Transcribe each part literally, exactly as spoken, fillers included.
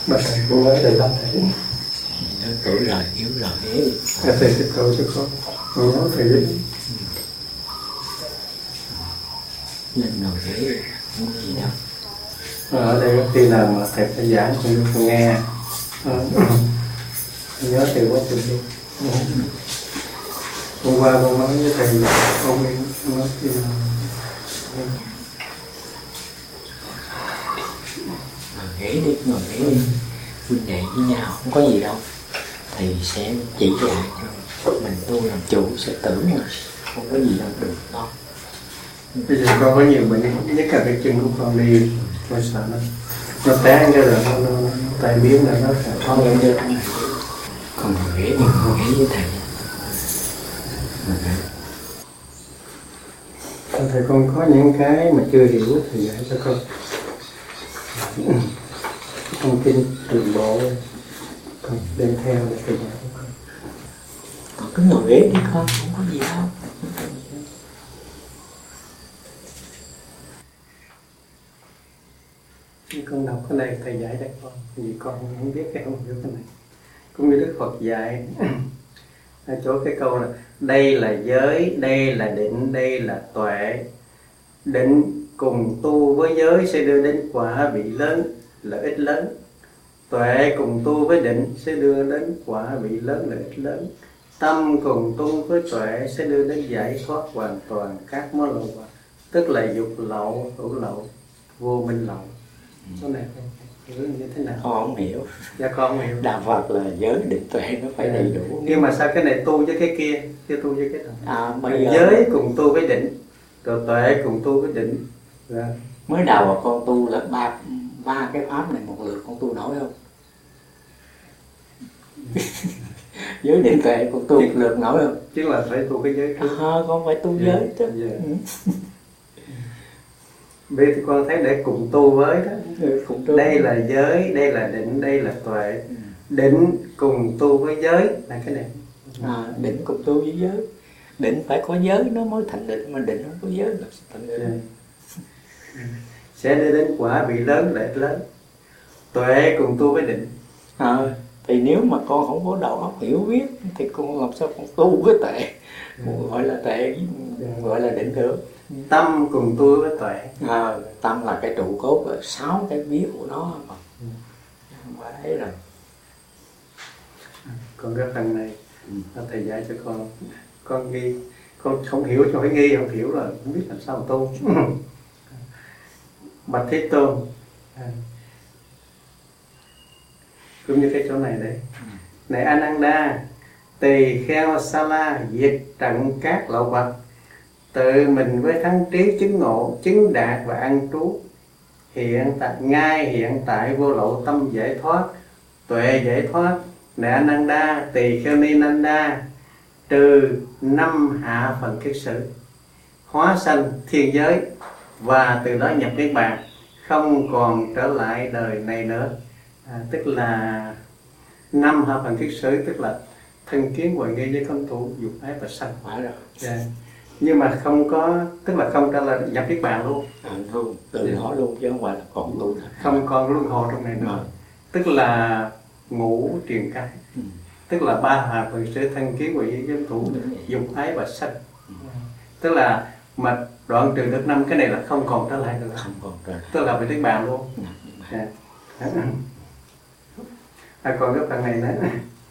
Bà thầy cô nói thầy tâm thầy tuổi rồi, yếu rồi. Thầy sẽ cầu cho con. Con nói thầy đi. Lên đầu thế, không có gì đâu. Ở đây có khi nào mà thầy phải giảng con con nghe. Nhớ thầy quá trình đi. Hôm qua con nói với thầy, con nói khi nào. Ngồi nghỉ đi, ngồi nghỉ đi. Huynh đệ với nhau, không có gì đâu. Thầy sẽ chỉ dạy cho mình tu làm chủ sẽ tưởng mà không có gì đâu được đâu. Bây giờ con có nhiều bệnh, nhất là cái chân của con đi, con sợ nó nó té cái rồi nó, nó, nó tai biến là nó sẽ Con ngồi chơi con này. Con ngồi nghỉ đi, ngồi nghỉ với thầy. Thầy con có những cái mà chưa hiểu thì dạy cho con. Thông tin từ bộ con đem theo để thầy dạy cho con. Con cứ ngồi ghế đi con, không có gì đâu. Con đọc cái này thầy dạy cho con, vì con không biết cái không hiểu cái này. Cũng như Đức Phật dạy ở chỗ cái câu là đây là giới, đây là định, đây là tuệ. Định cùng tu với giới sẽ đưa đến quả vị lớn, lợi ích lớn. Tuệ cùng tu với định sẽ đưa đến quả vị lớn, lợi ích lớn. Tâm cùng tu với tuệ sẽ đưa đến giải thoát hoàn toàn các mối lậu hoặc, tức là dục lậu, hữu lậu, vô minh lậu. Cái này hiểu như thế nào? Con không hiểu. Dạ con không hiểu. Đạo Phật là giới định tuệ nó phải đầy đủ. Nhưng mà sao cái này tu với cái kia, kia tu với cái nào? À, bây giờ giới cùng tu với định, rồi tuệ cùng tu với định. Dạ. Mới đầu mà con tu là ba ba cái pháp này một lượt con tu nổi không? Giới định tuệ con tu một lượt nổi không? Chứ là phải tu cái giới trước. À, con phải tu giới chứ. Yeah. Bây thì con thấy để cùng tu với đó. Ừ, tu. Đây là giới, đây là định, đây là tuệ. Ừ. Định cùng tu với giới là cái này. À, định cùng tu với giới. Định phải có giới nó mới thành định, mà định không có giới là thành định. Yeah. Sẽ đưa đến quả vị lớn, lợi ích lớn. Tuệ cùng tu với định. À, thì nếu mà con không có đầu óc hiểu biết thì con làm sao con tu với tuệ. Yeah. Gọi là tuệ, yeah. Gọi là định được. Tâm cùng tu với tuệ. À, tâm là cái trụ cốt rồi, sáu cái vía của nó mà. Ừ. Không phải rồi. Còn cái phần này, ừ. Thầy dạy cho con, con nghi, con không hiểu cho phải nghi, không hiểu là không biết làm sao mà tu. Bạch Thế Tôn, à. Cũng như cái chỗ này đấy. Ừ. Này Ananda, tỳ kheo sa la diệt trận các lậu vật, tự mình với thắng trí chứng ngộ, chứng đạt và an trú, hiện tại ngay hiện tại vô lậu tâm giải thoát, tuệ giải thoát. Này Ananda, tỳ kheo ni Nanda, trừ năm hạ phần kiết sử, hóa sanh thiên giới và từ đó nhập niết bàn, không còn trở lại đời này nữa. À, tức là năm hạ phần kiết sử, tức là thân kiến hoài nghi với cấm thủ, dục ái và sanh. Phải rồi. Yeah. Nhưng mà không có, tức là không trở lại nhập niết bàn luôn. À, luôn, từ đó yeah. Luôn chứ không phải là còn tu. Không còn luân hồi trong này nữa. À. Tức là ngũ triền cái. Ừ. Tức là ba hạ phần sẽ thân kiến hoài nghi cấm thủ, dục ái và sanh. Ừ. Tức là mà đoạn trừ được năm cái này là không còn trở lại nữa. Không còn trở lại. Tức là phải niết bàn luôn. Yeah. À, còn cái phần này nữa.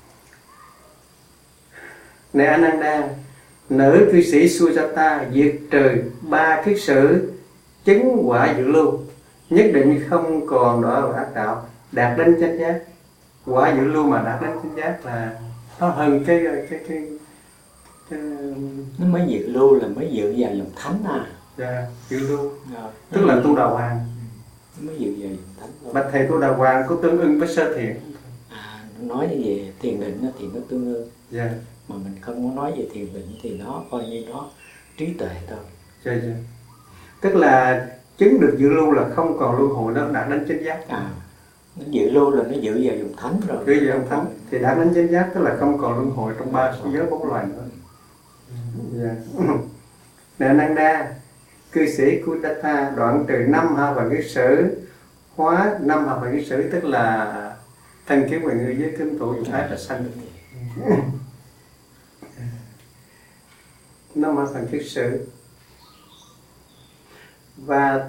Này Ananda, nữ cư sĩ Sujata diệt trừ ba kiết sử, chứng quả dự lưu, nhất định không còn đọa vào ác đạo, đạt đến chánh giác. Quả dự lưu mà đạt đến chánh giác là nó hơn cái cái cái, cái... nó mới dự lưu là mới dự vào dòng thánh à. Dạ, dự lưu. Rồi. Tức là tu đà hoàng. Nó mới dự vào dòng thánh. Bạch thầy, tu đà hoàng có tương ưng với sơ thiện? À, nói về thiền định thì nó tương ưng. Dạ. Mà mình không có nói về thiền định thì nó coi như nó trí tuệ thôi. Dạ, dạ. Tức là chứng được dự lưu là không còn luân hồi, nó đạt đến chánh giác. À, nó dự lưu là nó dự vào dòng thánh rồi. Dự vào dòng thánh thì đạt đến chánh giác, tức là không còn luân hồi trong ba giới bốn loài nữa. Dạ. Nè Ananda, cư sĩ Kudatha đoạn trừ năm hạ phần kiết sử, hóa năm hạ phần kiết sử, tức là Thân kiến về người với kính tụ dụng ái và sanh. Nó mang phần kiết sử. Và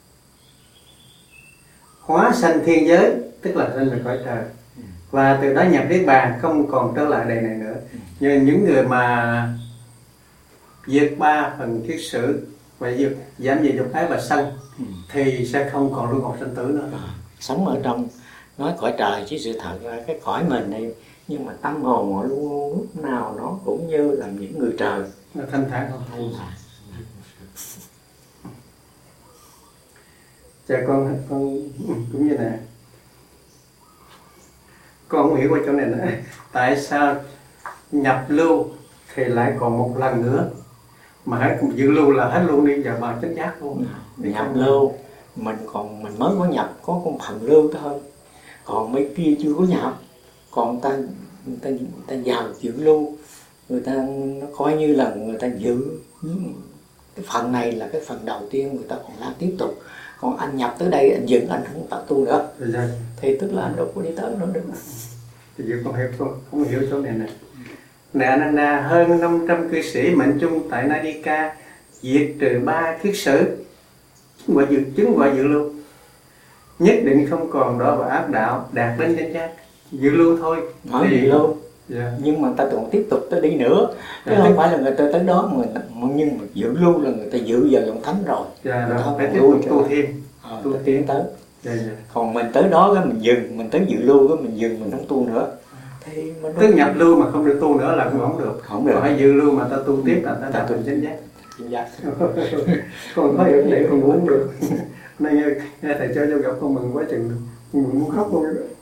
hóa sanh thiên giới, tức là lên về cõi trời. Và từ đó nhập niết bàn, không còn trở lại đời này nữa. Nhưng những người mà vượt ba phần kiết sử và vượt giảm về dục ái và sân thì sẽ không còn luân hồi sinh tử nữa. À, sống ở trong nói cõi trời chứ sự thật là cái cõi mình này, nhưng mà tâm hồn họ luôn luôn lúc nào nó cũng như là những người trời, nó thanh thản không? thanh thản. Cha con con cũng như này, con không hiểu qua chỗ này nữa. Tại sao nhập lưu thì lại còn một lần nữa mà hết dự lưu là hết luôn đi, giờ mà chết giác luôn. Nhập lưu mình còn mình mới có nhập có con phần lưu thôi, còn mấy kia chưa có nhập, còn ta người ta, người ta vào dự lưu, người ta nó coi như là người ta giữ cái phần này là cái phần đầu tiên, người ta còn làm tiếp tục. Còn anh nhập tới đây anh dựng, anh không tạo tu nữa thì tức là anh đâu có đi tới nữa được. Thì giờ con hiểu không? Không hiểu chỗ này nè. Nè Ananda, hơn năm trăm cư sĩ mệnh chung tại Nadika diệt trừ ba kiết sử, chứng quả dự chứng quả dự lưu, nhất định không còn đó và ác đạo, đạt đến chánh giác. Dự lưu thôi. Nói thì... dự lưu. Yeah. Nhưng mà ta còn tiếp tục tới đi nữa, chứ yeah. không phải là người ta tới đó mà nhưng mà giữ lưu là người ta giữ vào dòng thánh rồi. Dạ, yeah, phải tiếp tục tu thêm. À, tu tiến tới. Yeah, yeah. Còn mình tới đó cái mình dừng, mình tới giữ lưu cái mình dừng, mình không tu nữa. Thì mình tức nhập lưu mà không được tu nữa là cũng không được. Không được. Phải giữ lưu mà ta tu tiếp là ta đạt đến chánh giác. Chánh giác. Con có hiểu cái này con muốn được. Nay nghe, nghe thầy cho gặp con mừng quá chừng, mừng muốn khóc luôn đó.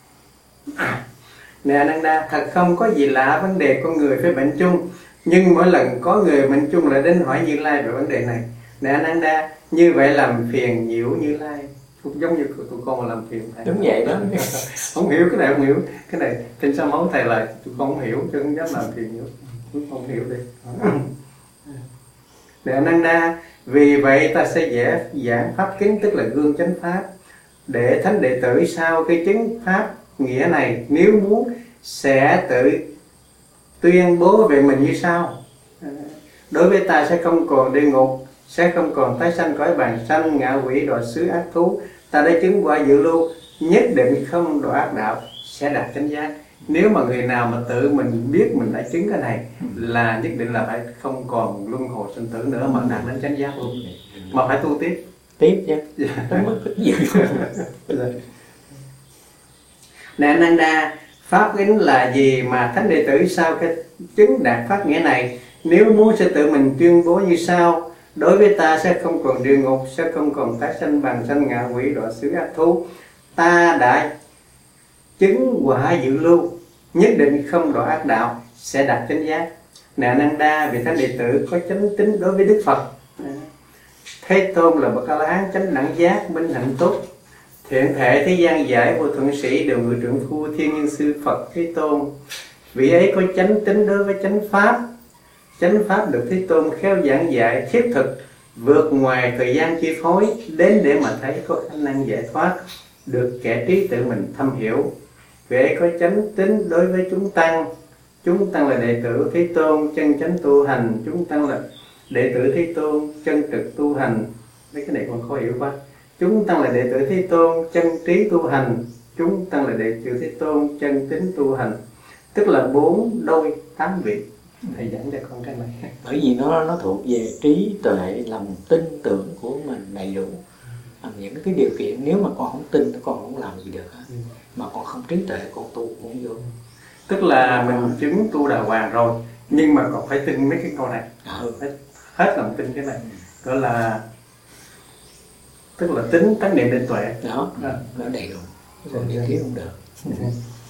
Nè Ananda, thật không có gì lạ vấn đề con người phải bệnh chung, nhưng mỗi lần có người bệnh chung lại đến hỏi Như Lai về vấn đề này. Nè Ananda, như vậy làm phiền nhiễu Như Lai, cũng giống như tụi con mà làm phiền thầy. Đúng vậy đó. Không hiểu cái này, không hiểu cái này, trên sao máu thầy là tụi con không hiểu chứ không dám làm phiền nhiễu. Tụi con không hiểu đi. Nè Ananda, vì vậy ta sẽ vẽ giảng pháp kính, tức là gương chánh pháp, để thánh đệ tử sau khi chứng pháp nghĩa này nếu muốn sẽ tự tuyên bố về mình như sau. Đối với ta sẽ không còn địa ngục, sẽ không còn tái sanh cõi bàn sanh, ngạ quỷ, đọa xứ, ác thú. Ta đã chứng qua dự lưu, nhất định không đọa ác đạo, sẽ đạt chánh giác. Nếu mà người nào mà tự mình biết mình đã chứng cái này là nhất định là phải không còn luân hồi sinh tử nữa mà đạt đến chánh giác luôn. Mà phải tu tiếp. Tiếp chứ. Nè Ananda, pháp kính là gì mà thánh đệ tử sau cái chứng đạt pháp nghĩa này nếu muốn sẽ tự mình tuyên bố như sau. Đối với ta sẽ không còn địa ngục, sẽ không còn tái sanh bàn sanh, ngạ quỷ, đọa xứ, ác thú. Ta đã chứng quả dự lưu, nhất định không đọa ác đạo, sẽ đạt chánh giác. Nè Ananda, vị thánh đệ tử có chánh tín đối với Đức Phật. Thế Tôn là bậc A-la-hán chánh đẳng giác, minh hạnh tốt, thiện thể thế gian giải, vô thượng sĩ, đều ngự trưởng phu, thiên nhân sư Phật Thế Tôn. Vị ấy có chánh tín đối với chánh pháp. Chánh pháp được Thế Tôn khéo giảng dạy thiết thực, vượt ngoài thời gian chi phối, đến để mà thấy có khả năng giải thoát, được kẻ trí tự mình thâm hiểu. Vị ấy có chánh tín đối với chúng tăng. Chúng tăng là đệ tử Thế Tôn chân chánh tu hành. Chúng tăng là đệ tử Thế Tôn chân trực tu hành. Mấy cái này còn khó hiểu quá. Chúng tăng là đệ tử Thế Tôn chân trí tu hành. Chúng tăng là đệ tử Thế Tôn chân tín tu hành. Tức là bốn đôi tám vị. Thầy giảng cho con cái này. Bởi vì nó nó thuộc về trí tuệ, lòng tin tưởng của mình đầy đủ. Những cái điều kiện nếu mà con không tin thì con không làm gì được. Ừ. Mà con không trí tuệ con tu cũng không vô. Tức là mình chứng tu đà hoàng rồi, nhưng mà còn phải tin mấy cái câu này. Ừ. Phải hết lòng tin cái này. Gọi là tức là tính tánh niệm định tuệ. Đó, à. Nó đầy đủ. Còn điều thiếu không được. Ừ.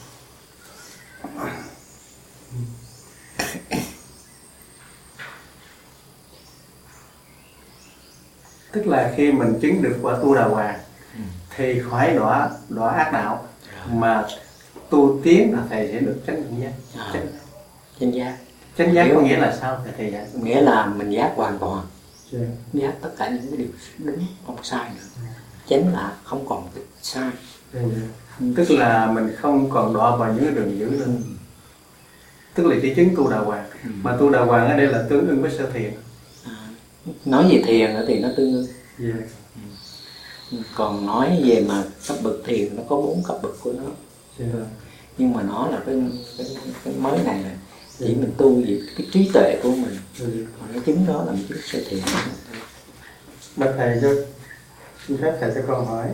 Tức là khi mình chứng được quả tu đà hoàng ừ. thì khỏi đọa đọa ác đạo, rồi. Mà tu tiến là thầy sẽ được chánh giác. Chánh chánh giác. Chánh giác có nghĩa là sao thầy thầy dạy? Nghĩa là mình giác hoàn toàn. Yeah. Giác tất cả những cái điều đúng không sai nữa. Chánh là không còn cái sai. Yeah. Tức là mình không còn đọa vào những đường dữ nữa. Ừ. Tức là chỉ chứng tu đà hoàng. Ừ. Mà tu đà hoàng ở đây là tương ưng với sơ thiền. À, nói về thiền thì nó tương ưng. Yeah. Ừ. Còn nói về mà cấp bậc thiền nó có bốn cấp bậc của nó. Yeah. Nhưng mà nó là cái cái, cái mới này là chỉ yeah. mình tu về cái trí tuệ của mình. Yeah. Mà nó chứng đó là mình chứng sơ thiền. Bạch thầy cho xin phép thầy cho con hỏi.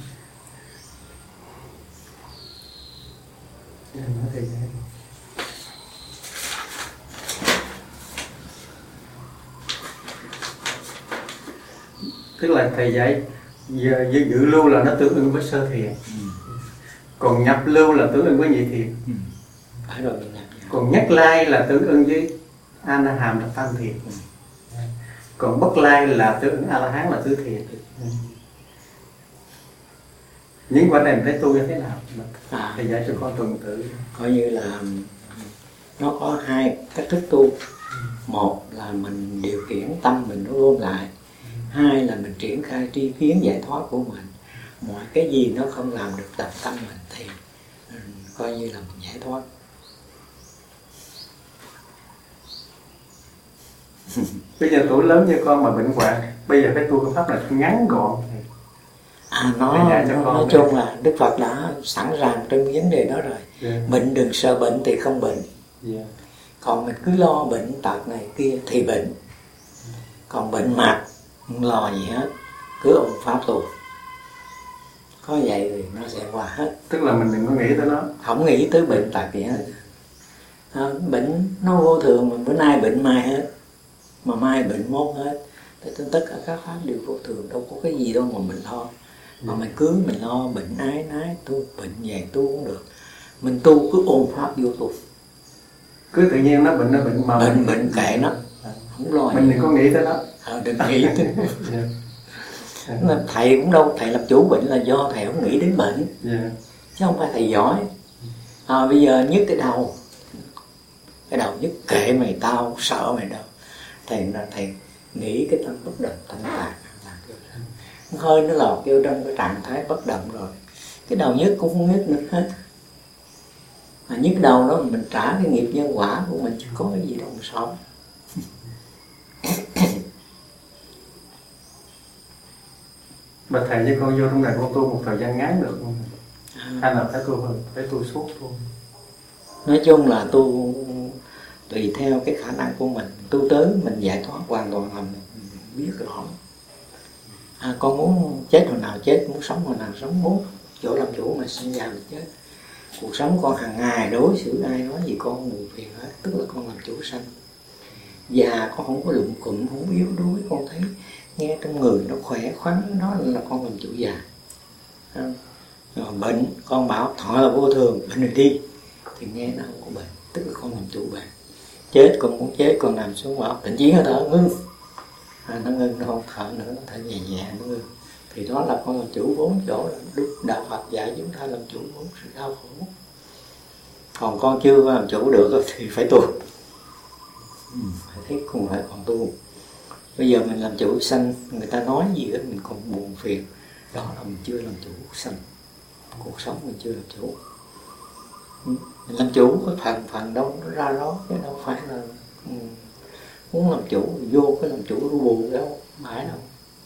Tức là thầy dạy dự, dự lưu là nó tương ưng với sơ thiền. Ừ. Còn nhập lưu là tương ưng với nhị thiền. Ừ. Phải rồi, mình nhập. Còn nhất lai là tương ưng với a na hàm là tam thiền. Ừ. Còn bất lai là tương ưng a la hán là tứ thiền. Ừ. Những quả này mình phải tu như thế nào? À, thầy dạy cho con tuần tự. Coi như là nó có hai cách thức tu. Một là mình điều khiển tâm mình nó ôm lại. Hai là mình triển khai tri kiến giải thoát của mình. Mọi cái gì nó không làm được tập tâm mình thì coi như là mình giải thoát. Bây giờ tuổi lớn như con mà bệnh hoạn, bây giờ phải tu cái pháp là ngắn gọn. À, nó, nó nói chung là Đức Phật đã sẵn sàng trong vấn đề đó rồi. Yeah. Bệnh đừng sợ bệnh thì không bệnh. Yeah. Còn mình cứ lo bệnh tật này kia thì bệnh. Còn bệnh mặt không lo gì hết, cứ ôm pháp tu. Có vậy thì nó sẽ qua hết. Tức là mình đừng có nghĩ tới nó. Không nghĩ tới bệnh tật gì hết. À, bệnh nó vô thường, mà bữa nay bệnh mai hết, mà mai bệnh mốt hết. Tất cả các pháp đều vô thường, đâu có cái gì đâu mà mình lo. Mà mình cứ mình lo bệnh ái nái tu, bệnh về tu cũng được. Mình tu cứ ôm pháp vô tu. Cứ tự nhiên nó bệnh nó bệnh mà bệnh bệnh kệ nó, không lo. Mình đừng có nghĩ tới nó. À, đừng nghĩ tới. Yeah. Thầy cũng đâu, thầy làm chủ bệnh là do thầy không nghĩ đến bệnh. Yeah. Chứ không phải thầy giỏi. À, bây giờ nhức cái đầu, cái đầu nhức kệ mày, tao sợ mày đâu. Thầy là thầy nghĩ cái tâm bất động thanh tạng. Hơi nó lọt vô trong cái trạng thái bất động rồi, cái đầu nhức cũng không nhức nữa hết. Mà nhức đầu đó mình trả cái nghiệp nhân quả của mình, chứ có cái gì đâu mà sống. Mà thầy với con vô trong này con tu một thời gian ngắn được không? À. Hay là phải tu phải tu suốt luôn? Nói chung là tu tùy theo cái khả năng của mình. Tu tới mình giải thoát hoàn toàn là mình biết rõ. À, con muốn chết hồi nào chết, muốn sống hồi nào sống, muốn chỗ làm chủ mà sinh ra mình chết. Cuộc sống con hàng ngày đối xử ai nói gì con buồn phiền hết, tức là con làm chủ sanh. Già con không có lụng cụm, không yếu đuối, con thấy nghe trong người nó khỏe khoắn, đó là con làm chủ già. À, rồi bệnh, con bảo thọ là vô thường, bệnh rồi đi, thì nghe nó không có bệnh, tức là con làm chủ bệnh. Chết con muốn chết, con nằm xuống bảo bệnh chiến hơi thở ngưng. À, nó ngưng, nó không thở nữa, nó thở nhẹ nhẹ nó ngưng. Thì đó là con làm chủ bốn chỗ. Đức Đạo Phật dạy chúng ta làm chủ bốn sự đau khổ. Còn con chưa làm chủ được thì phải tu. Ừ, phải thấy cùng lại còn tu. Bây giờ mình làm chủ sanh, người ta nói gì đó mình còn buồn phiền, đó là mình chưa làm chủ sanh. Cuộc sống mình chưa làm chủ. Mình làm chủ cái phần phần đâu nó ra đó, chứ đâu phải là ừ, muốn làm chủ vô cái làm chủ nó buồn đâu, phải đâu.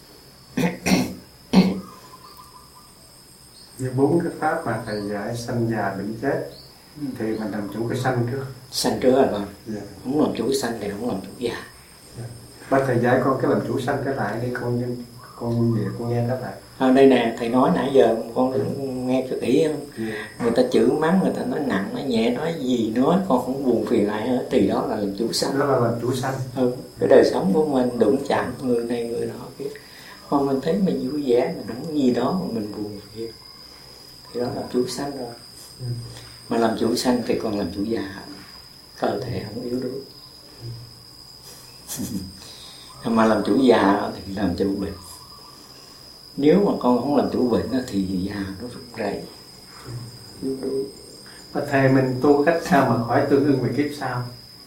Như bốn cái pháp mà thầy dạy sanh già bệnh chết thì mình làm chủ cái sanh trước. Sanh trước rồi con. Yeah. Không làm chủ sanh thì không làm chủ già. Yeah. Bác thầy dạy con cái làm chủ sanh cái lại đi, con con về con nghe cái lại. À, đây nè, thầy nói nãy giờ con nghe cho kỹ không? Yeah. Người ta chửi mắng, người ta nói nặng, nói nhẹ, nói gì nói con không buồn phiền lại hết, thì đó là làm chủ sanh. Đó là làm chủ sanh. Ừ, cái đời sống của mình đụng chạm người này người nọ kia. Còn mình thấy mình vui vẻ, mình không có gì đó mà mình buồn phiền, thì đó là chủ sanh rồi. Ừ. Mà làm chủ sanh thì còn làm chủ già, cơ thể không yếu đuối. Ừ. Mà làm chủ già thì làm chủ bệnh. Nếu mà con không làm chủ bệnh thì già nó rụng rẩy, yếu đuối. Và thầy mình tu cách sao mà khỏi tương ưng về kiếp sau?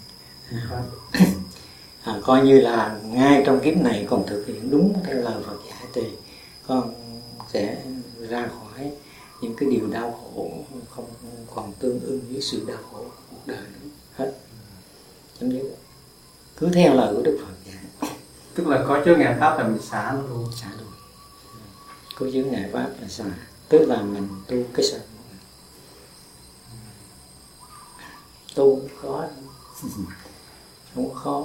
À, coi như là ngay trong kiếp này còn thực hiện đúng theo lời Phật dạy thì con sẽ ra khỏi những cái điều đau khổ không còn tương ưng với sự đau khổ của cuộc đời nữa hết. Chấm dứt. Cứ theo lời của Đức Phật vậy. Tức là có chướng ngại pháp là mình xả nó luôn. Xả luôn. Có chướng ngại pháp là xả. Tức là mình tu cái sạch. Tu khó không có khó,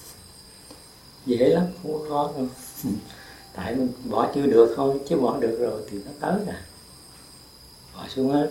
dễ lắm, không có khó đâu. Tại mình bỏ chưa được thôi, chứ bỏ được rồi thì nó tới rồi, bỏ xuống hết.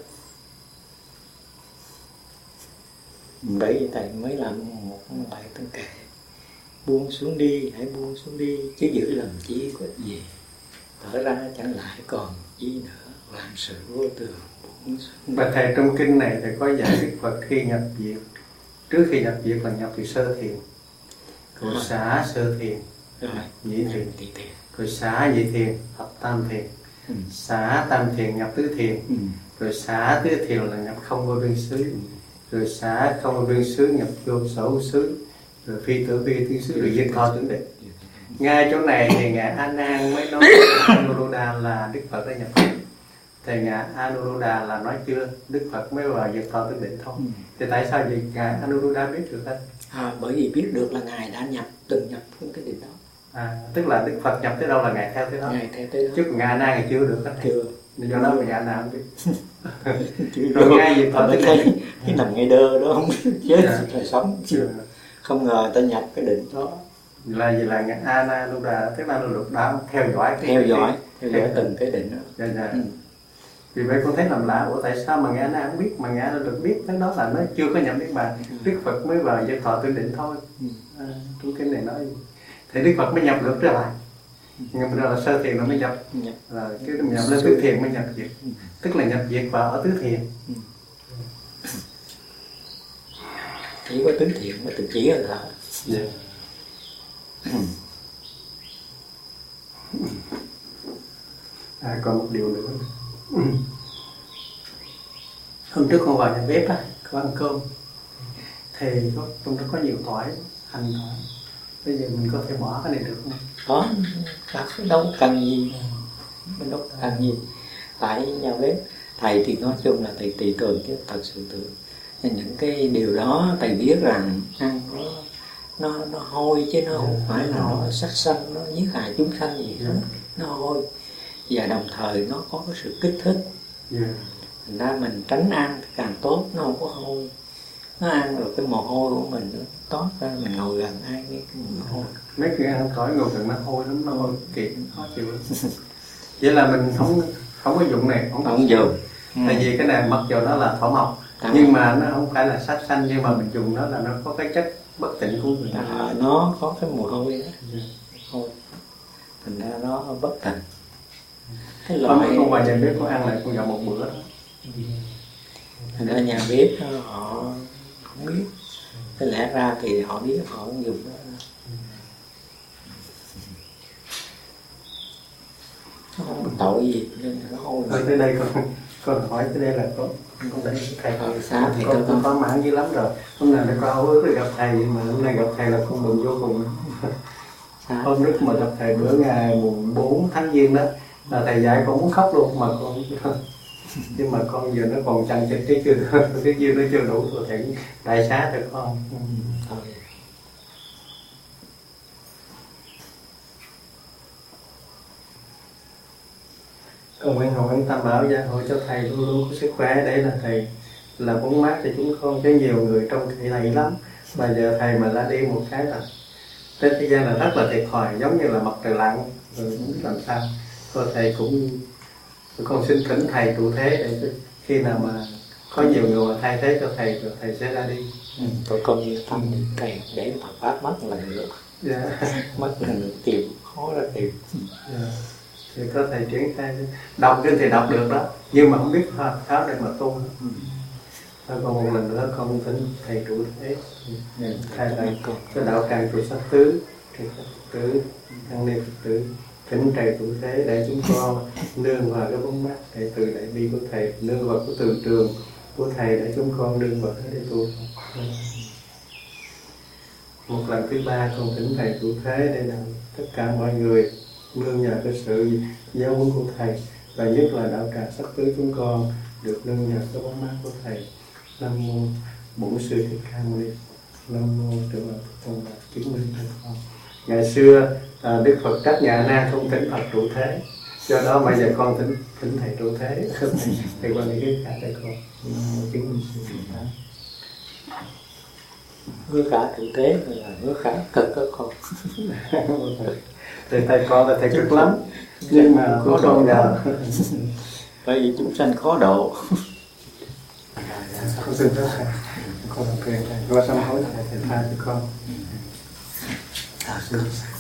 Bởi vì thầy mới làm một bài tân kệ: buông xuống đi, hãy buông xuống đi, chứ giữ làm chi có ích gì, thở ra chẳng lại còn chi nữa, vạn sự vô thường buông xuống. Và thầy trong kinh này thầy có dạy Đức Phật khi nhập diệt, trước khi nhập diệt là nhập từ sơ thiền, rồi xả sơ thiền, rồi nhị thiền, thiền, rồi xả nhị thiền, hợp tam thiền, ừ. xả tam thiền nhập tứ thiền, ừ. rồi xả tứ thiền là nhập không vô biên xứ, ừ. rồi xả không vô biên xứ nhập vô sở hữu xứ, rồi phi tử phi thiên xứ, rồi diệt thọ tưởng định. Ngay chỗ này thì ngài A Nan mới nói Anuruddha là Đức Phật đã nhập diệt. Thầy ngài Anuruddha là nói chưa, Đức Phật mới vào diệt thọ tưởng định thôi. Ừ. Thì tại sao vậy ngài Anuruddha biết được anh? À, bởi vì biết được là ngài đã nhập, từng nhập trong cái định đó. À, tức là Đức Phật nhập tới đâu là ngài theo tới đó. Ngài theo tới đó. Chứ ngài A Nan thì chưa được hết. Chưa. Do đó ngài A Nan không biết. Rồi ngay diệt thọ tưởng định. Cái nằm ngay đơ đó không biết chết dạ. Là sống chưa. Không ngờ ta nhập cái định đó. Là gì là ngài Anuruddha, tức là được đã theo dõi theo dõi theo dõi từng cái định đó. Dạ, dạ. Ừ. Vì vậy con thấy làm lạ, ủa tại sao mà ngài A không biết, mà ngài A được biết tới đó là nó chưa có nhập niết bàn. Ừ. Đức Phật mới vào diệt thọ tưởng định thôi. Ừ. À, trong kinh này nói thì Đức Phật mới nhập được trở lại. Nhưng mà là sơ thiền nó mới nhập, nhập. Rồi cái nhập lên tứ thiền mới nhập diệt. Ừ. Tức là nhập diệt vào ở tứ thiền. Ừ. Chỉ có tứ thiền mới tự chỉ là. Yeah. À, còn một điều nữa. Hôm trước con vào nhà bếp á, con ăn cơm thì có, trong đó có nhiều tỏi, hành tỏi. Bây giờ mình có thể bỏ cái này được không? Có, đâu cần gì, mình đâu cần gì. Tại nhà bếp thầy thì nói chung là thầy tùy tưởng chứ thật sự tưởng những cái điều đó thầy biết rằng ăn nó nó nó hôi chứ nó không phải là nó sát sanh, nó giết hại chúng sanh gì hết, nó hôi và đồng thời nó có cái sự kích thích. Thành ra mình tránh ăn thì càng tốt, nó không có hôi. Nó ăn rồi cái mồ hôi của mình nó toát ra, mình ngồi gần ai cái mồ hôi. Mấy người ăn tỏi ngồi gần nó hôi lắm, nó hôi kỳ, khó chịu lắm. Vậy là mình không không có dụng này, không, không dùng. Tại ừ. vì cái này mặc dù nó là thảo mộc, Thảo nhưng mà nó không phải là sát sanh, nhưng mà mình dùng nó là nó có cái chất bất tịnh của người ta. À, nó có cái mùi hôi đó. Ừ. Hôi. Thành ra nó bất tịnh. Cái loại con vào nhà bếp có ăn lại con dạo một bữa đó. Thành ra nhà bếp họ không biết. Cái lẽ ra thì họ biết họ không dùng đó. Nó không có tội gì nên nó hôi. Thôi tới đây con con hỏi tới đây là có con để thầy hỏi sao thì con con có mãn dữ lắm rồi. Hôm nào con háo ước gặp thầy, mà hôm nay gặp thầy là con mừng vô cùng. Hôm trước mà gặp thầy bữa ngày mùng bốn tháng Giêng đó là thầy dạy con muốn khóc luôn mà con nhưng mà con giờ nó còn chăn chịt chứ chưa cái duyên nó chưa đủ rồi thầy đại xá cho con. Thôi. Con nguyện hồng ân tam bảo gia hộ cho thầy luôn luôn có sức khỏe để là thầy là bóng mát cho chúng con, chứ nhiều người trong thầy này lắm. Mà giờ thầy mà ra đi một cái là trên thế gian là rất là thiệt thòi, giống như là mặt trời lặn rồi không biết làm sao. Thôi thầy cũng con xin thỉnh thầy trụ thế để khi nào mà có nhiều người mà thay thế cho thầy rồi thầy sẽ ra đi. Ừ, tôi con như thăm ừ. thầy để Phật pháp mất là nữa. Yeah. Mất là nữa tìm khó là tìm. Yeah. Thì có thầy triển khai đọc kinh thì đọc được đó, nhưng mà không biết tháo để mà tu. Ừ. Thôi còn một lần nữa con thỉnh thầy trụ thế. Ừ. Thầy thầy cho đạo tràng trụ sắc tứ, thầy sắc tứ, tăng ni Phật tử thỉnh thầy trụ thế để chúng con nương vào cái bóng mát để từ đại bi của thầy, nương vào cái từ trường của thầy để chúng con nương vào thế để tu. Một lần thứ ba con thỉnh thầy trụ thế để làm tất cả mọi người nương nhờ cái sự giáo huấn của thầy và nhất là đạo tràng Sắc Tứ chúng con được nâng nhờ cái bóng mát của thầy. Nam mô Bổn Sư Thích Ca Mâu Ni. Nam mô Trưởng Lão Phật Tôn Đạt chứng minh thầy con. Ngày xưa à, Đức Phật trách nhà Na không thỉnh Phật trụ thế, do đó bây giờ con thỉnh thỉnh thầy trụ thế. Thầy quan đi cái cả thầy con. Nam mô chứng minh sư Thích Ca. Hứa cả trụ thế là hứa cả cực đó con. Thì thầy con là thầy cực lắm, nhưng mà có con nhờ. Bởi vì chúng sanh khó độ. Con xin phép thầy, con làm phiền thầy, con sám hối thầy, thầy tha cho con.